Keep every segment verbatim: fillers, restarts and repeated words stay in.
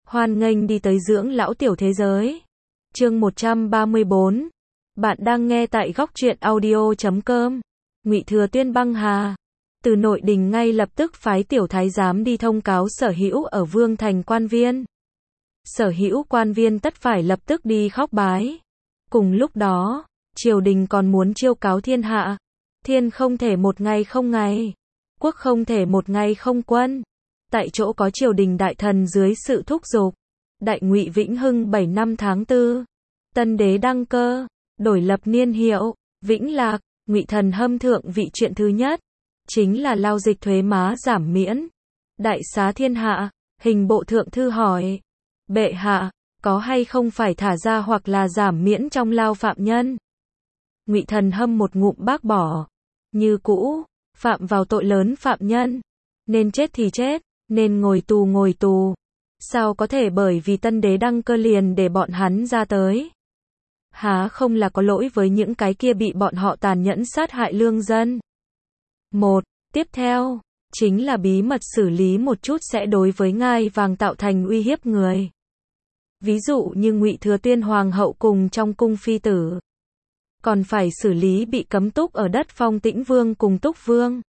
Hoan nghênh đi tới dưỡng lão tiểu thế giới. Chương một trăm ba mươi bốn. Bạn đang nghe tại góc truyện audio chấm com. Ngụy Thừa Tuyên băng hà. Từ nội đình ngay lập tức phái tiểu thái giám đi thông cáo Sở Hữu ở Vương thành quan viên. Sở Hữu quan viên tất phải lập tức đi khóc bái. Cùng lúc đó, triều đình còn muốn chiêu cáo thiên hạ. Thiên không thể một ngày không ngày, quốc không thể một ngày không quân. Tại chỗ có triều đình đại thần dưới sự thúc giục. Đại Ngụy Vĩnh Hưng bảy năm tháng tư, tân đế đăng cơ, đổi lập niên hiệu Vĩnh Lạc. Ngụy Thần Hâm thượng vị chuyện thứ nhất chính là lao dịch thuế má giảm miễn, đại xá thiên hạ. Hình bộ thượng thư hỏi: bệ hạ, có hay không phải thả ra hoặc là giảm miễn trong lao phạm nhân? Ngụy Thần Hâm một ngụm bác bỏ: như cũ, phạm vào tội lớn phạm nhân, nên chết thì chết, nên ngồi tù ngồi tù. Sao có thể bởi vì tân đế đăng cơ liền để bọn hắn ra tới? Há không là có lỗi với những cái kia bị bọn họ tàn nhẫn sát hại lương dân? Một, tiếp theo, chính là bí mật xử lý một chút sẽ đối với ngai vàng tạo thành uy hiếp người. Ví dụ như Ngụy Thừa Tuyên hoàng hậu cùng trong cung phi tử. Còn phải xử lý bị cấm túc ở đất Phong Tĩnh Vương cùng Túc Vương.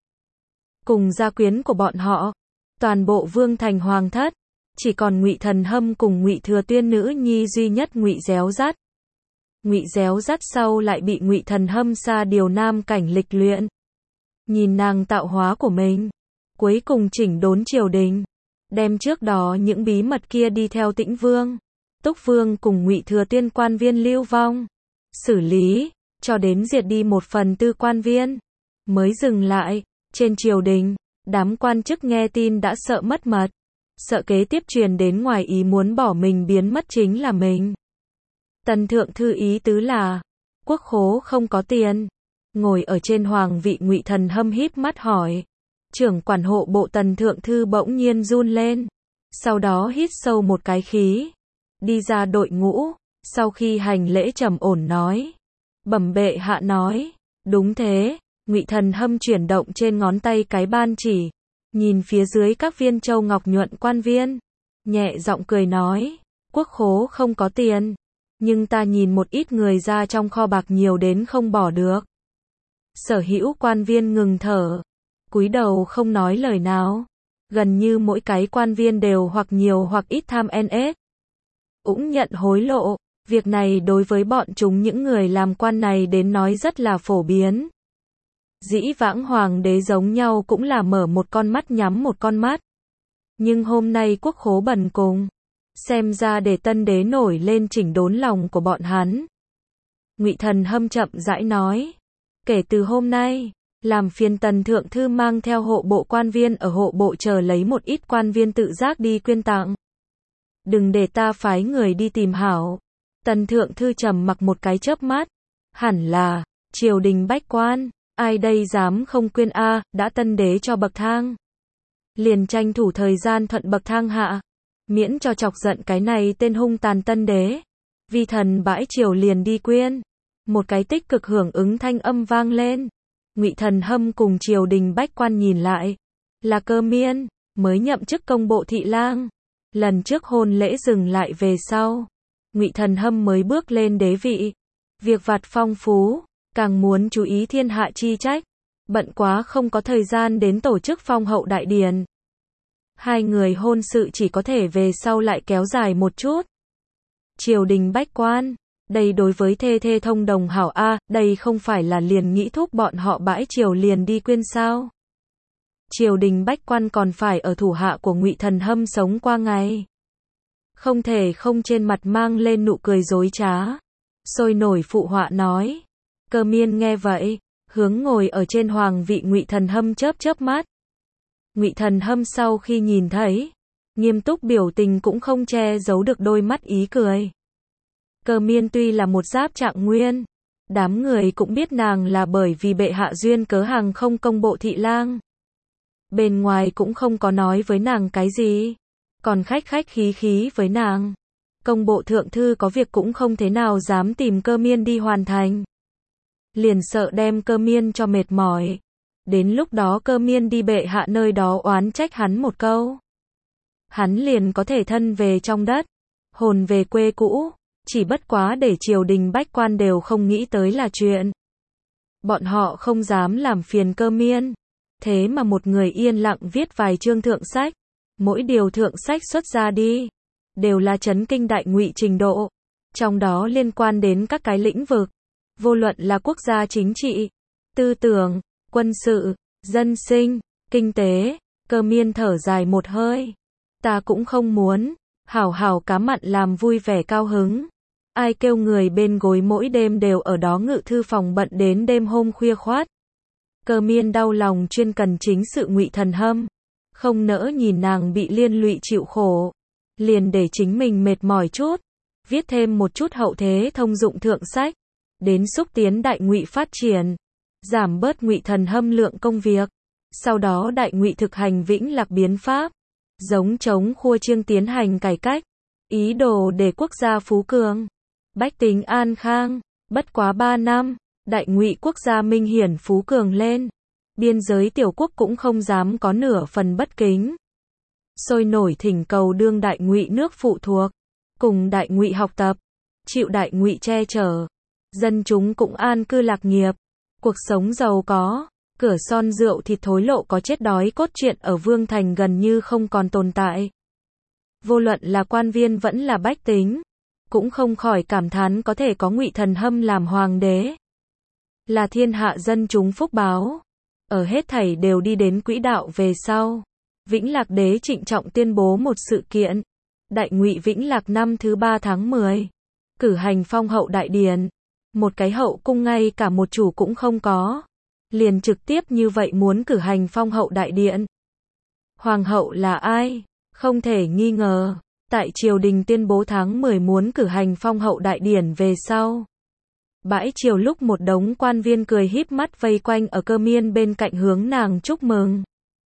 Cùng gia quyến của bọn họ. Toàn bộ Vương thành hoàng thất. Chỉ còn Ngụy Thần Hâm cùng Ngụy Thừa Tuyên nữ nhi duy nhất Ngụy Réo Rắt. Ngụy Réo Rắt sau lại bị Ngụy Thần Hâm sa điều Nam Cảnh lịch luyện. Nhìn nàng tạo hóa của mình, cuối cùng chỉnh đốn triều đình, đem trước đó những bí mật kia đi theo Tĩnh Vương, Túc Vương cùng Ngụy Thừa Tuyên quan viên lưu vong, xử lý, cho đến diệt đi một phần tư quan viên, mới dừng lại. Trên triều đình, đám quan chức nghe tin đã sợ mất mật, sợ kế tiếp truyền đến ngoài ý muốn bỏ mình biến mất chính là mình. Tần thượng thư ý tứ là, quốc khố không có tiền. Ngồi ở trên hoàng vị Ngụy Thần Hâm híp mắt hỏi. Trưởng quản hộ bộ Tần thượng thư bỗng nhiên run lên, sau đó hít sâu một cái khí, đi ra đội ngũ, sau khi hành lễ trầm ổn nói: bẩm bệ hạ nói, đúng thế. Ngụy Thần Hâm chuyển động trên ngón tay cái ban chỉ, nhìn phía dưới các viên châu ngọc nhuận quan viên, nhẹ giọng cười nói: quốc khố không có tiền, nhưng ta nhìn một ít người ra trong kho bạc nhiều đến không bỏ được. Sở Hữu quan viên ngừng thở, cúi đầu không nói lời nào. Gần như mỗi cái quan viên đều hoặc nhiều hoặc ít tham en ét, cũng nhận hối lộ. Việc này đối với bọn chúng những người làm quan này đến nói rất là phổ biến. Dĩ vãng hoàng đế giống nhau cũng là mở một con mắt nhắm một con mắt. Nhưng hôm nay quốc khố bần cùng, xem ra để tân đế nổi lên chỉnh đốn lòng của bọn hắn. Ngụy Thần Hâm chậm rãi nói: kể từ hôm nay, làm phiền Tần thượng thư mang theo hộ bộ quan viên ở hộ bộ chờ lấy một ít quan viên tự giác đi quyên tặng. Đừng để ta phái người đi tìm hảo. Tần thượng thư trầm mặc một cái chớp mắt. Hẳn là, triều đình bách quan, ai đây dám không quyên a, đã tân đế cho bậc thang. Liền tranh thủ thời gian thuận bậc thang hạ, miễn cho chọc giận cái này tên hung tàn tân đế. Vi thần bãi triều liền đi quyên. Một cái tích cực hưởng ứng thanh âm vang lên. Ngụy Thần Hâm cùng triều đình bách quan nhìn lại, là Cơ Miên, mới nhậm chức công bộ thị lang. Lần trước hôn lễ dừng lại về sau, Ngụy Thần Hâm mới bước lên đế vị. Việc vặt phong phú, càng muốn chú ý thiên hạ chi trách, bận quá không có thời gian đến tổ chức phong hậu đại điển. Hai người hôn sự chỉ có thể về sau lại kéo dài một chút. Triều đình bách quan, đây đối với thê thê thông đồng hảo a, đây không phải là liền nghĩ thúc bọn họ bãi triều liền đi quyên sao? Triều đình bách quan còn phải ở thủ hạ của Ngụy Thần Hâm sống qua ngày. Không thể không trên mặt mang lên nụ cười dối trá, sôi nổi phụ họa nói. Cơ Miên nghe vậy, hướng ngồi ở trên hoàng vị Ngụy Thần Hâm chớp chớp mắt. Ngụy Thần Hâm sau khi nhìn thấy, nghiêm túc biểu tình cũng không che giấu được đôi mắt ý cười. Cơ Miên tuy là một giáp trạng nguyên, đám người cũng biết nàng là bởi vì bệ hạ duyên cớ hàng không công bộ thị lang. Bên ngoài cũng không có nói với nàng cái gì, còn khách khách khí khí với nàng. Công bộ thượng thư có việc cũng không thế nào dám tìm Cơ Miên đi hoàn thành. Liền sợ đem Cơ Miên cho mệt mỏi. Đến lúc đó Cơ Miên đi bệ hạ nơi đó oán trách hắn một câu. hắn liền có thể thân về trong đất, hồn về quê cũ, chỉ bất quá để triều đình bách quan đều không nghĩ tới là chuyện. Bọn họ không dám làm phiền Cơ Miên, thế mà một người yên lặng viết vài chương thượng sách, mỗi điều thượng sách xuất ra đi, đều là chấn kinh đại ngụy trình độ, trong đó liên quan đến các cái lĩnh vực, vô luận là quốc gia chính trị, tư tưởng, quân sự, dân sinh, kinh tế. Cơ Miên thở dài một hơi, ta cũng không muốn, hảo hảo cá mặn làm vui vẻ cao hứng. Ai kêu người bên gối mỗi đêm đều ở đó ngự thư phòng bận đến đêm hôm khuya khoát. Cơ Miên đau lòng chuyên cần chính sự Ngụy Thần Hâm, không nỡ nhìn nàng bị liên lụy chịu khổ, liền để chính mình mệt mỏi chút, viết thêm một chút hậu thế thông dụng thượng sách, đến xúc tiến đại ngụy phát triển, giảm bớt Ngụy Thần Hâm lượng công việc. Sau đó đại ngụy thực hành vĩnh lạc biến pháp, giống chống khua chiêng tiến hành cải cách, ý đồ để quốc gia phú cường, bách tính an khang. Bất quá ba năm, đại ngụy quốc gia minh hiển phú cường lên, biên giới tiểu quốc cũng không dám có nửa phần bất kính, sôi nổi thỉnh cầu đương đại ngụy nước phụ thuộc, cùng đại ngụy học tập, chịu đại ngụy che chở, dân chúng cũng an cư lạc nghiệp, cuộc sống giàu có. Cửa son rượu thịt thối lộ có chết đói cốt truyện ở Vương Thành gần như không còn tồn tại. Vô luận là quan viên vẫn là bách tính, cũng không khỏi cảm thán có thể có Ngụy Thần Hâm làm hoàng đế, là thiên hạ dân chúng phúc báo. Ở hết thảy đều đi đến quỹ đạo về sau, Vĩnh Lạc đế trịnh trọng tuyên bố một sự kiện. Đại ngụy Vĩnh Lạc năm thứ ba tháng mười, cử hành phong hậu đại điển, một cái hậu cung ngay cả một chủ cũng không có. Liền trực tiếp như vậy muốn cử hành phong hậu đại điện. Hoàng hậu là ai? Không thể nghi ngờ, tại triều đình tuyên bố tháng mười muốn cử hành phong hậu đại điển về sau. Bãi triều lúc một đống quan viên cười híp mắt vây quanh ở Cơ Miên bên cạnh hướng nàng chúc mừng.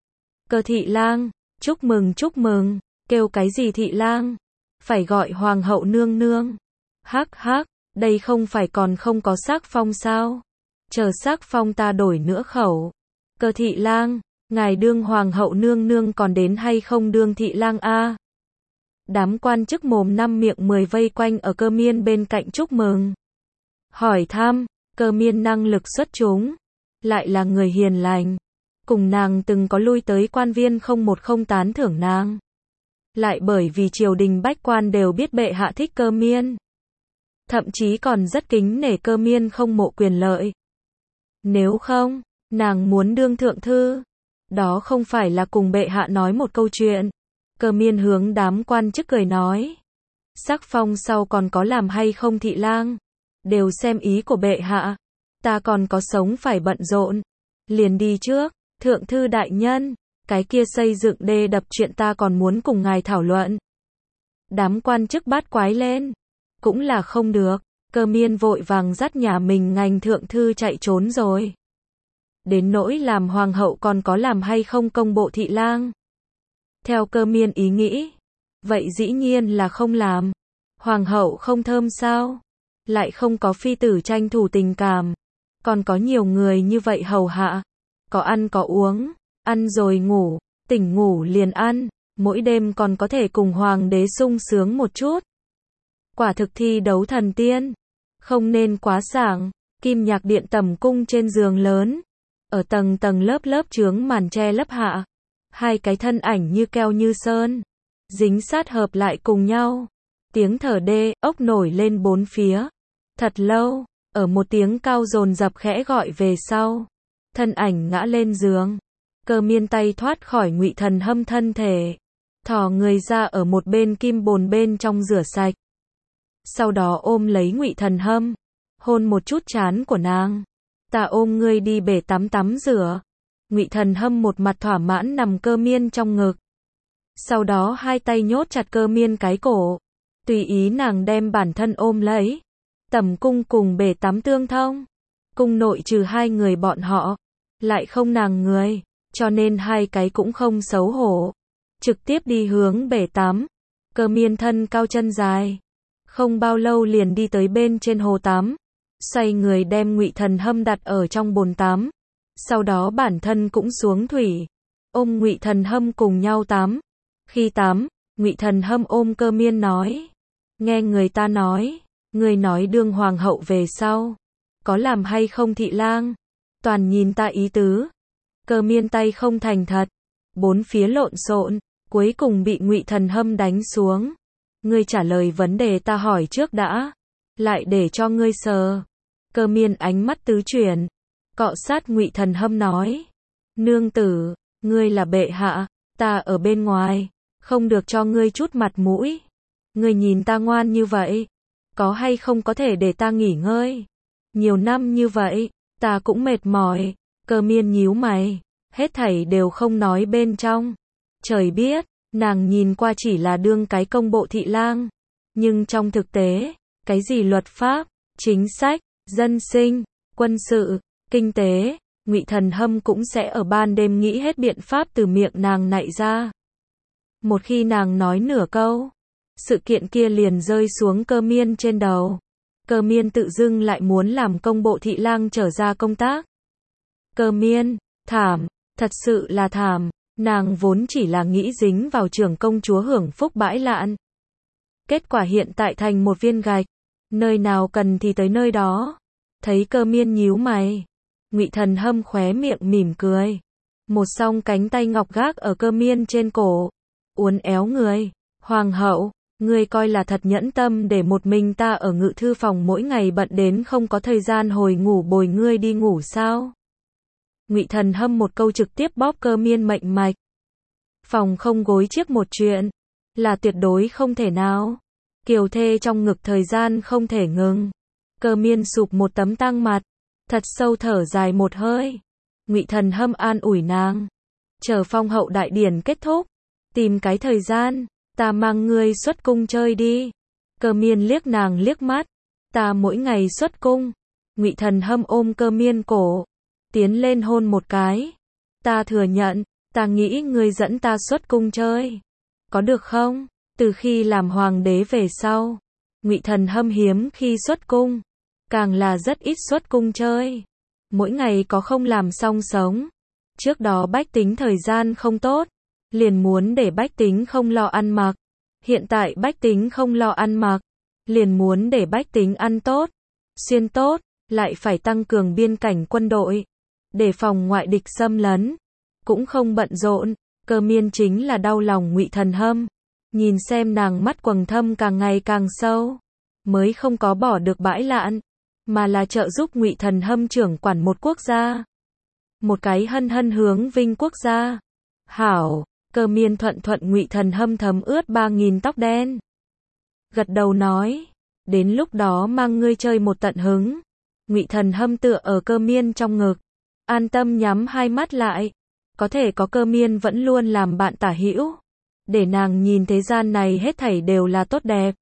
Cơ thị lang, chúc mừng chúc mừng, kêu cái gì thị lang? Phải gọi hoàng hậu nương nương. Hắc hắc, đây không phải còn không có sắc phong sao? Chờ sắc phong ta đổi nữa khẩu. Cơ thị lang, ngài đương hoàng hậu nương nương còn đến hay không đương thị lang a? Đám quan chức mồm năm miệng mười vây quanh ở Cơ Miên bên cạnh chúc mừng. Hỏi thăm, Cơ Miên năng lực xuất chúng, lại là người hiền lành, cùng nàng từng có lui tới quan viên không một không tán thưởng nàng. Lại bởi vì triều đình bách quan đều biết bệ hạ thích Cơ Miên, thậm chí còn rất kính nể Cơ Miên không mộ quyền lợi. Nếu không, nàng muốn đương thượng thư, đó không phải là cùng bệ hạ nói một câu chuyện. Cơ Miên hướng đám quan chức cười nói, sắc phong sau còn có làm hay không thị lang, đều xem ý của bệ hạ, ta còn có sống phải bận rộn, liền đi trước. Thượng thư đại nhân, cái kia xây dựng đê đập chuyện ta còn muốn cùng ngài thảo luận. Đám quan chức bát quái lên, cũng là không được. Cơ Miên vội vàng dắt nhà mình ngành thượng thư chạy trốn rồi. Đến nỗi làm hoàng hậu còn có làm hay không công bộ thị lang. Theo Cơ Miên ý nghĩ, vậy dĩ nhiên là không làm. Hoàng hậu không thơm sao? Lại không có phi tử tranh thủ tình cảm, còn có nhiều người như vậy hầu hạ, có ăn có uống, ăn rồi ngủ, tỉnh ngủ liền ăn, mỗi đêm còn có thể cùng hoàng đế sung sướng một chút. Quả thực thi đấu thần tiên, không nên quá sảng. Kim Nhạc Điện tầm cung trên giường lớn, ở tầng tầng lớp lớp chướng màn che lấp hạ, hai cái thân ảnh như keo như sơn, dính sát hợp lại cùng nhau. Tiếng thở đê ốc nổi lên bốn phía. Thật lâu, ở một tiếng cao dồn dập khẽ gọi về sau, thân ảnh ngã lên giường. Cơ Miên tay thoát khỏi Ngụy Thần Hâm thân thể, thò người ra ở một bên kim bồn bên trong rửa sạch. Sau đó ôm lấy Ngụy Thần Hâm, hôn một chút trán của nàng. Ta ôm ngươi đi bể tắm tắm rửa. Ngụy Thần Hâm một mặt thỏa mãn nằm Cơ Miên trong ngực. Sau đó hai tay nhốt chặt Cơ Miên cái cổ, tùy ý nàng đem bản thân ôm lấy. Tầm cung cùng bể tắm tương thông, cung nội trừ hai người bọn họ, lại không nàng người, cho nên hai cái cũng không xấu hổ, trực tiếp đi hướng bể tắm. Cơ Miên thân cao chân dài, không bao lâu liền đi tới bên trên hồ tắm, xoay người đem Ngụy Thần Hâm đặt ở trong bồn tắm, sau đó bản thân cũng xuống thủy, ôm Ngụy Thần Hâm cùng nhau tắm. Khi tắm, Ngụy Thần Hâm ôm Cơ Miên nói, nghe người ta nói, người nói đương hoàng hậu về sau, có làm hay không thị lang, toàn nhìn ta ý tứ. Cơ Miên tay không thành thật, bốn phía lộn xộn, cuối cùng bị Ngụy Thần Hâm đánh xuống. Ngươi trả lời vấn đề ta hỏi trước đã, lại để cho ngươi sờ. Cơ Miên ánh mắt tứ chuyển, cọ sát Ngụy Thần Hâm nói, nương tử, ngươi là bệ hạ, ta ở bên ngoài, không được cho ngươi chút mặt mũi. Ngươi nhìn ta ngoan như vậy, có hay không có thể để ta nghỉ ngơi? Nhiều năm như vậy, ta cũng mệt mỏi. Cơ Miên nhíu mày, hết thảy đều không nói bên trong. Trời biết, nàng nhìn qua chỉ là đương cái công bộ thị lang, nhưng trong thực tế, cái gì luật pháp, chính sách, dân sinh, quân sự, kinh tế, Ngụy Thần Hâm cũng sẽ ở ban đêm nghĩ hết biện pháp từ miệng nàng nạy ra. Một khi nàng nói nửa câu, sự kiện kia liền rơi xuống Cơ Miên trên đầu. Cơ Miên tự dưng lại muốn làm công bộ thị lang trở ra công tác. Cơ Miên, thảm, thật sự là thảm, nàng vốn chỉ là nghĩ dính vào trưởng công chúa hưởng phúc bãi lạn. Kết quả hiện tại thành một viên gạch, nơi nào cần thì tới nơi đó. Thấy Cơ Miên nhíu mày, Ngụy Thần Hâm khóe miệng mỉm cười. Một song cánh tay ngọc gác ở Cơ Miên trên cổ, uốn éo người, hoàng hậu, ngươi coi là thật nhẫn tâm để một mình ta ở ngự thư phòng mỗi ngày bận đến không có thời gian hồi ngủ bồi ngươi đi ngủ sao? Ngụy Thần Hâm một câu trực tiếp bóp Cơ Miên mệnh mạch. Phòng không gối chiếc một chuyện, là tuyệt đối không thể nào. Kiều thê trong ngực thời gian không thể ngừng. Cơ Miên sụp một tấm tang mặt, thật sâu thở dài một hơi. Ngụy Thần Hâm an ủi nàng, chờ phong hậu đại điển kết thúc, tìm cái thời gian, ta mang ngươi xuất cung chơi đi. Cơ Miên liếc nàng liếc mắt, ta mỗi ngày xuất cung. Ngụy Thần Hâm ôm Cơ Miên cổ, tiến lên hôn một cái. Ta thừa nhận, ta nghĩ ngươi dẫn ta xuất cung chơi, có được không? Từ khi làm hoàng đế về sau, Ngụy Thần Hâm hiếm khi xuất cung, càng là rất ít xuất cung chơi. Mỗi ngày có không làm xong sống. Trước đó bách tính thời gian không tốt, liền muốn để bách tính không lo ăn mặc. Hiện tại bách tính không lo ăn mặc, liền muốn để bách tính ăn tốt, xuyên tốt, lại phải tăng cường biên cảnh quân đội, để phòng ngoại địch xâm lấn. Cũng không bận rộn. Cơ Miên chính là đau lòng Ngụy Thần Hâm, nhìn xem nàng mắt quầng thâm càng ngày càng sâu, mới không có bỏ được bãi lạn, mà là trợ giúp Ngụy Thần Hâm trưởng quản một quốc gia, một cái hân hân hướng vinh quốc gia. Hảo. Cơ Miên thuận thuận Ngụy Thần Hâm thấm ướt ba nghìn tóc đen, gật đầu nói, đến lúc đó mang ngươi chơi một tận hứng. Ngụy Thần Hâm tựa ở Cơ Miên trong ngực, an tâm nhắm hai mắt lại. Có thể có Cơ Miên vẫn luôn làm bạn tả hữu, để nàng nhìn thế gian này hết thảy đều là tốt đẹp.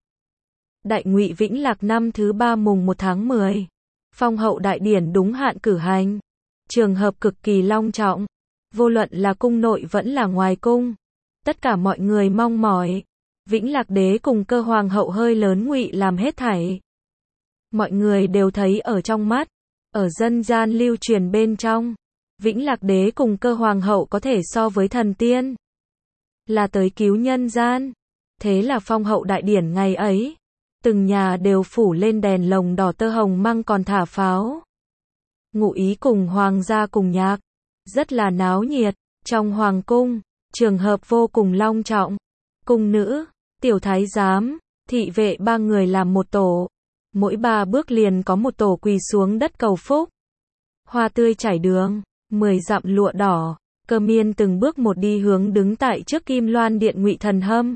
Đại Ngụy Vĩnh Lạc năm thứ ba mùng một tháng mười, phong hậu đại điển đúng hạn cử hành, trường hợp cực kỳ long trọng, vô luận là cung nội vẫn là ngoài cung, tất cả mọi người mong mỏi. Vĩnh Lạc đế cùng Cơ hoàng hậu hơi lớn Ngụy làm hết thảy, mọi người đều thấy ở trong mắt, ở dân gian lưu truyền bên trong. Vĩnh Lạc đế cùng Cơ hoàng hậu có thể so với thần tiên, là tới cứu nhân gian. Thế là phong hậu đại điển ngày ấy, từng nhà đều phủ lên đèn lồng đỏ tơ hồng măng còn thả pháo. Ngụ ý cùng hoàng gia cùng nhạc, rất là náo nhiệt. Trong hoàng cung, trường hợp vô cùng long trọng. Cung nữ, tiểu thái giám, thị vệ ba người làm một tổ, mỗi ba bước liền có một tổ quỳ xuống đất cầu phúc. Hoa tươi trải đường, mười dặm lụa đỏ. Cơ Miên từng bước một đi hướng đứng tại trước Kim Loan điện Ngụy Thần Hâm.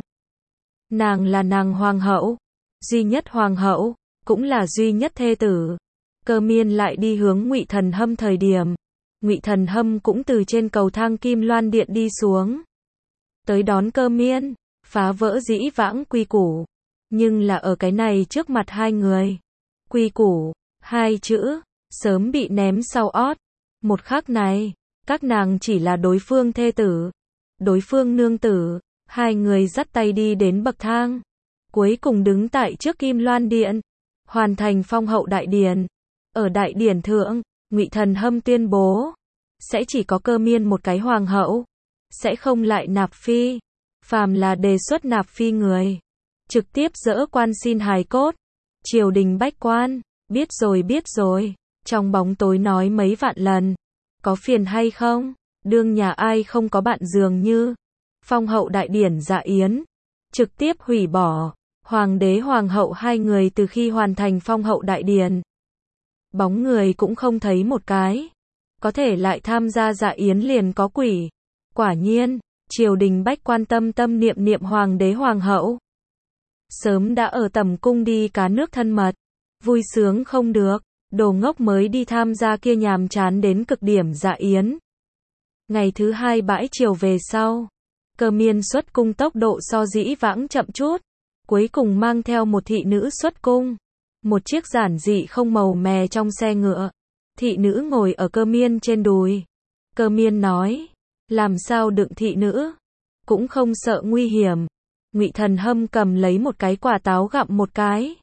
Nàng là nàng hoàng hậu, duy nhất hoàng hậu, cũng là duy nhất thê tử. Cơ Miên lại đi hướng Ngụy Thần Hâm thời điểm, Ngụy Thần Hâm cũng từ trên cầu thang Kim Loan điện đi xuống, tới đón Cơ Miên, phá vỡ dĩ vãng quy củ, nhưng là ở cái này trước mặt hai người, quy củ, hai chữ, sớm bị ném sau ót. Một khắc này, các nàng chỉ là đối phương thê tử, đối phương nương tử. Hai người dắt tay đi đến bậc thang, cuối cùng đứng tại trước Kim Loan điện, hoàn thành phong hậu đại điển. Ở đại điển thượng, Ngụy Thần Hâm tuyên bố, sẽ chỉ có Cơ Miên một cái hoàng hậu, sẽ không lại nạp phi. phàm là đề xuất nạp phi người, trực tiếp dỡ quan xin hài cốt. Triều đình bách quan, biết rồi biết rồi, trong bóng tối nói mấy vạn lần, có phiền hay không, đương nhà ai không có bạn dường như, phong hậu đại điển dạ yến, trực tiếp hủy bỏ, hoàng đế hoàng hậu hai người từ khi hoàn thành phong hậu đại điển, bóng người cũng không thấy một cái, có thể lại tham gia dạ yến liền có quỷ, quả nhiên, triều đình bách quan tâm tâm niệm niệm hoàng đế hoàng hậu. Sớm đã ở tầm cung đi cá nước thân mật, vui sướng không được, đồ ngốc mới đi tham gia kia nhàm chán đến cực điểm dạ yến. Ngày thứ hai bãi chiều về sau, Cơ Miên xuất cung tốc độ so dĩ vãng chậm chút, cuối cùng mang theo một thị nữ xuất cung, một chiếc giản dị không màu mè trong xe ngựa, thị nữ ngồi ở Cơ Miên trên đùi. Cơ Miên nói, làm sao đựng thị nữ, cũng không sợ nguy hiểm. Ngụy Thần Hâm cầm lấy một cái quả táo gặm một cái.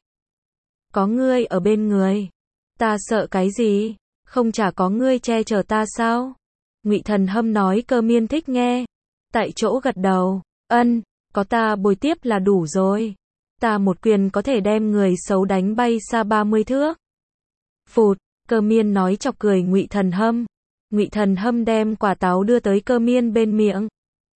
Có ngươi ở bên người, ta sợ cái gì, không chả có ngươi che chở ta sao? Ngụy Thần Hâm nói. Cơ Miên thích nghe, tại chỗ gật đầu, ân, có ta bồi tiếp là đủ rồi. Ta một quyền có thể đem người xấu đánh bay xa ba mươi thước. Phụt, Cơ Miên nói chọc cười Ngụy Thần Hâm. Ngụy Thần Hâm đem quả táo đưa tới Cơ Miên bên miệng.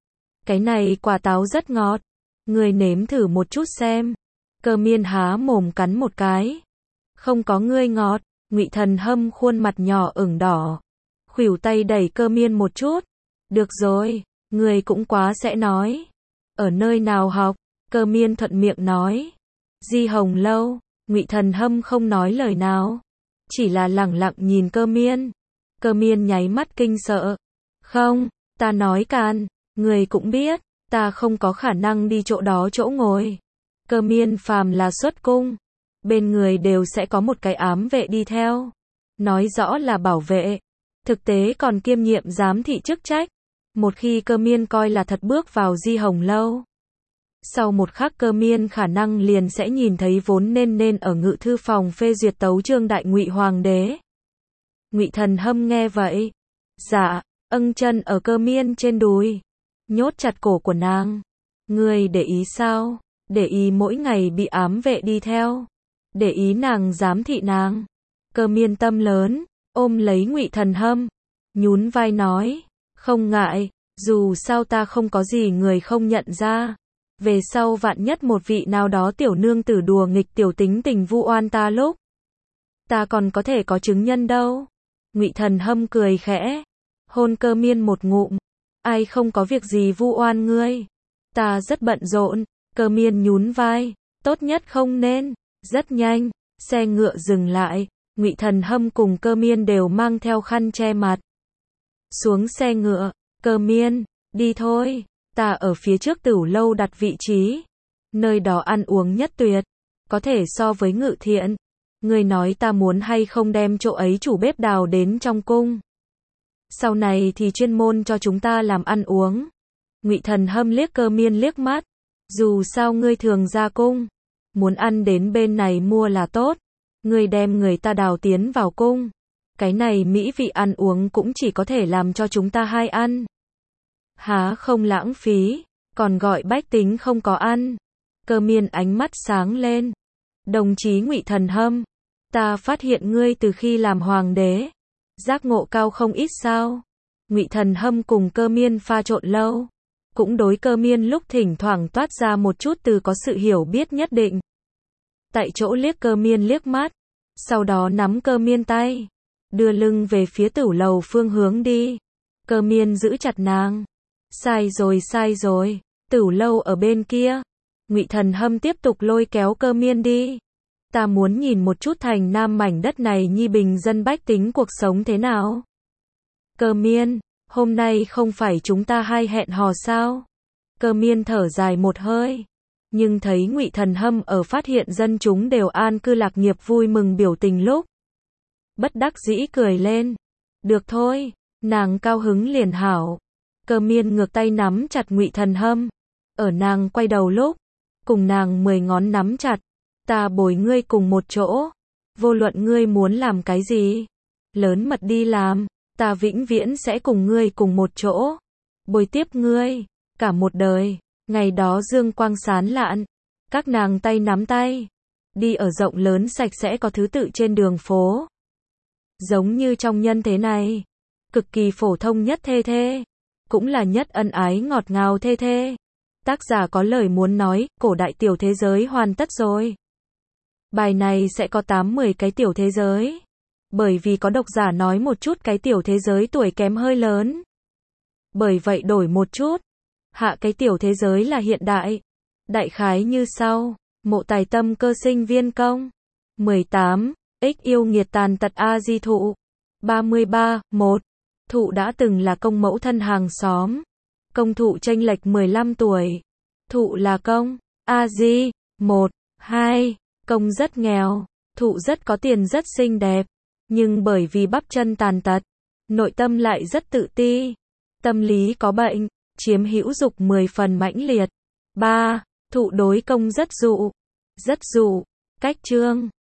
Cái này quả táo rất ngọt, ngươi nếm thử một chút xem. Cơ Miên há mồm cắn một cái. Không có ngươi ngọt. Ngụy Thần Hâm khuôn mặt nhỏ ửng đỏ, khuỷu tay đẩy Cơ Miên một chút. Được rồi, ngươi cũng quá sẽ nói. Ở nơi nào học? Cơ Miên thuận miệng nói. Di Hồng Lâu. Ngụy Thần Hâm không nói lời nào, chỉ là lẳng lặng nhìn Cơ Miên. Cơ Miên nháy mắt kinh sợ. Không, ta nói càn, ngươi cũng biết, ta không có khả năng đi chỗ đó chỗ ngồi. Cơ Miên phàm là xuất cung, bên người đều sẽ có một cái ám vệ đi theo, nói rõ là bảo vệ, thực tế còn kiêm nhiệm giám thị chức trách. Một khi Cơ Miên coi là thật bước vào Di Hồng Lâu, sau một khắc Cơ Miên khả năng liền sẽ nhìn thấy vốn nên nên ở ngự thư phòng phê duyệt tấu chương đại Ngụy hoàng đế. Ngụy Thần Hâm nghe vậy, dạ, âng chân ở Cơ Miên trên đùi, nhốt chặt cổ của nàng. Ngươi để ý sao? Để ý mỗi ngày bị ám vệ đi theo, để ý nàng giám thị nàng. Cơ Miên tâm lớn, ôm lấy Ngụy Thần Hâm, nhún vai nói, không ngại, dù sao ta không có gì người không nhận ra. Về sau vạn nhất một vị nào đó tiểu nương tử đùa nghịch tiểu tính tình vu oan ta lúc, ta còn có thể có chứng nhân đâu. Ngụy Thần Hâm cười khẽ, hôn Cơ Miên một ngụm. Ai không có việc gì vu oan ngươi? Ta rất bận rộn. Cơ Miên nhún vai, tốt nhất không nên. Rất nhanh, xe ngựa dừng lại, Ngụy Thần Hâm cùng Cơ Miên đều mang theo khăn che mặt. Xuống xe ngựa, Cơ Miên, đi thôi, ta ở phía trước Tửu Lâu đặt vị trí. Nơi đó ăn uống nhất tuyệt, có thể so với Ngự Thiện. Ngươi nói ta muốn hay không đem chỗ ấy chủ bếp đào đến trong cung. Sau này thì chuyên môn cho chúng ta làm ăn uống. Ngụy Thần Hâm liếc Cơ Miên liếc mắt. Dù sao ngươi thường ra cung, muốn ăn đến bên này mua là tốt. Ngươi đem người ta đào tiến vào cung, cái này mỹ vị ăn uống cũng chỉ có thể làm cho chúng ta hai ăn. Há không lãng phí, còn gọi bách tính không có ăn. Cơ Miên ánh mắt sáng lên. Đồng chí Ngụy Thần Hâm, ta phát hiện ngươi từ khi làm hoàng đế, giác ngộ cao không ít sao? Ngụy Thần Hâm cùng Cơ Miên pha trộn lâu, cũng đối Cơ Miên lúc thỉnh thoảng toát ra một chút từ có sự hiểu biết nhất định. Tại chỗ liếc Cơ Miên liếc mắt, sau đó nắm Cơ Miên tay, đưa lưng về phía Tửu Lầu phương hướng đi. Cơ Miên giữ chặt nàng. Sai rồi sai rồi, Tửu Lâu ở bên kia. Ngụy Thần Hâm tiếp tục lôi kéo Cơ Miên đi. Ta muốn nhìn một chút thành Nam mảnh đất này nhi bình dân bách tính cuộc sống thế nào. Cơ Miên, hôm nay không phải chúng ta hai hẹn hò sao? Cơ Miên thở dài một hơi, nhưng thấy Ngụy Thần Hâm ở phát hiện dân chúng đều an cư lạc nghiệp vui mừng biểu tình lúc, bất đắc dĩ cười lên. Được thôi, nàng cao hứng liền hảo. Cơ Miên ngược tay nắm chặt Ngụy Thần Hâm, ở nàng quay đầu lúc, cùng nàng mười ngón nắm chặt. Ta bồi ngươi cùng một chỗ, vô luận ngươi muốn làm cái gì, lớn mật đi làm, ta vĩnh viễn sẽ cùng ngươi cùng một chỗ, bồi tiếp ngươi, cả một đời. Ngày đó dương quang sán lạn, các nàng tay nắm tay, đi ở rộng lớn sạch sẽ có thứ tự trên đường phố. Giống như trong nhân thế này, cực kỳ phổ thông nhất thê thê, cũng là nhất ân ái ngọt ngào thê thê. Tác giả có lời muốn nói, cổ đại tiểu thế giới hoàn tất rồi. Bài này sẽ có tám mười cái tiểu thế giới. Bởi vì có độc giả nói một chút cái tiểu thế giới tuổi kém hơi lớn. Bởi vậy đổi một chút. Hạ cái tiểu thế giới là hiện đại. Đại khái như sau. Mộ tài tâm cơ sinh viên công. mười tám. Ích yêu nghiệt tàn tật A Di thụ. ba mươi ba. một. Thụ đã từng là công mẫu thân hàng xóm. Công thụ chênh lệch mười lăm tuổi. Thụ là công. A Di. một. hai. Công rất nghèo. Thụ rất có tiền rất xinh đẹp. Nhưng bởi vì bắp chân tàn tật, nội tâm lại rất tự ti. Tâm lý có bệnh, chiếm hữu dục mười phần mãnh liệt. ba. Thụ đối công rất dụ. Rất dụ. Cách chương.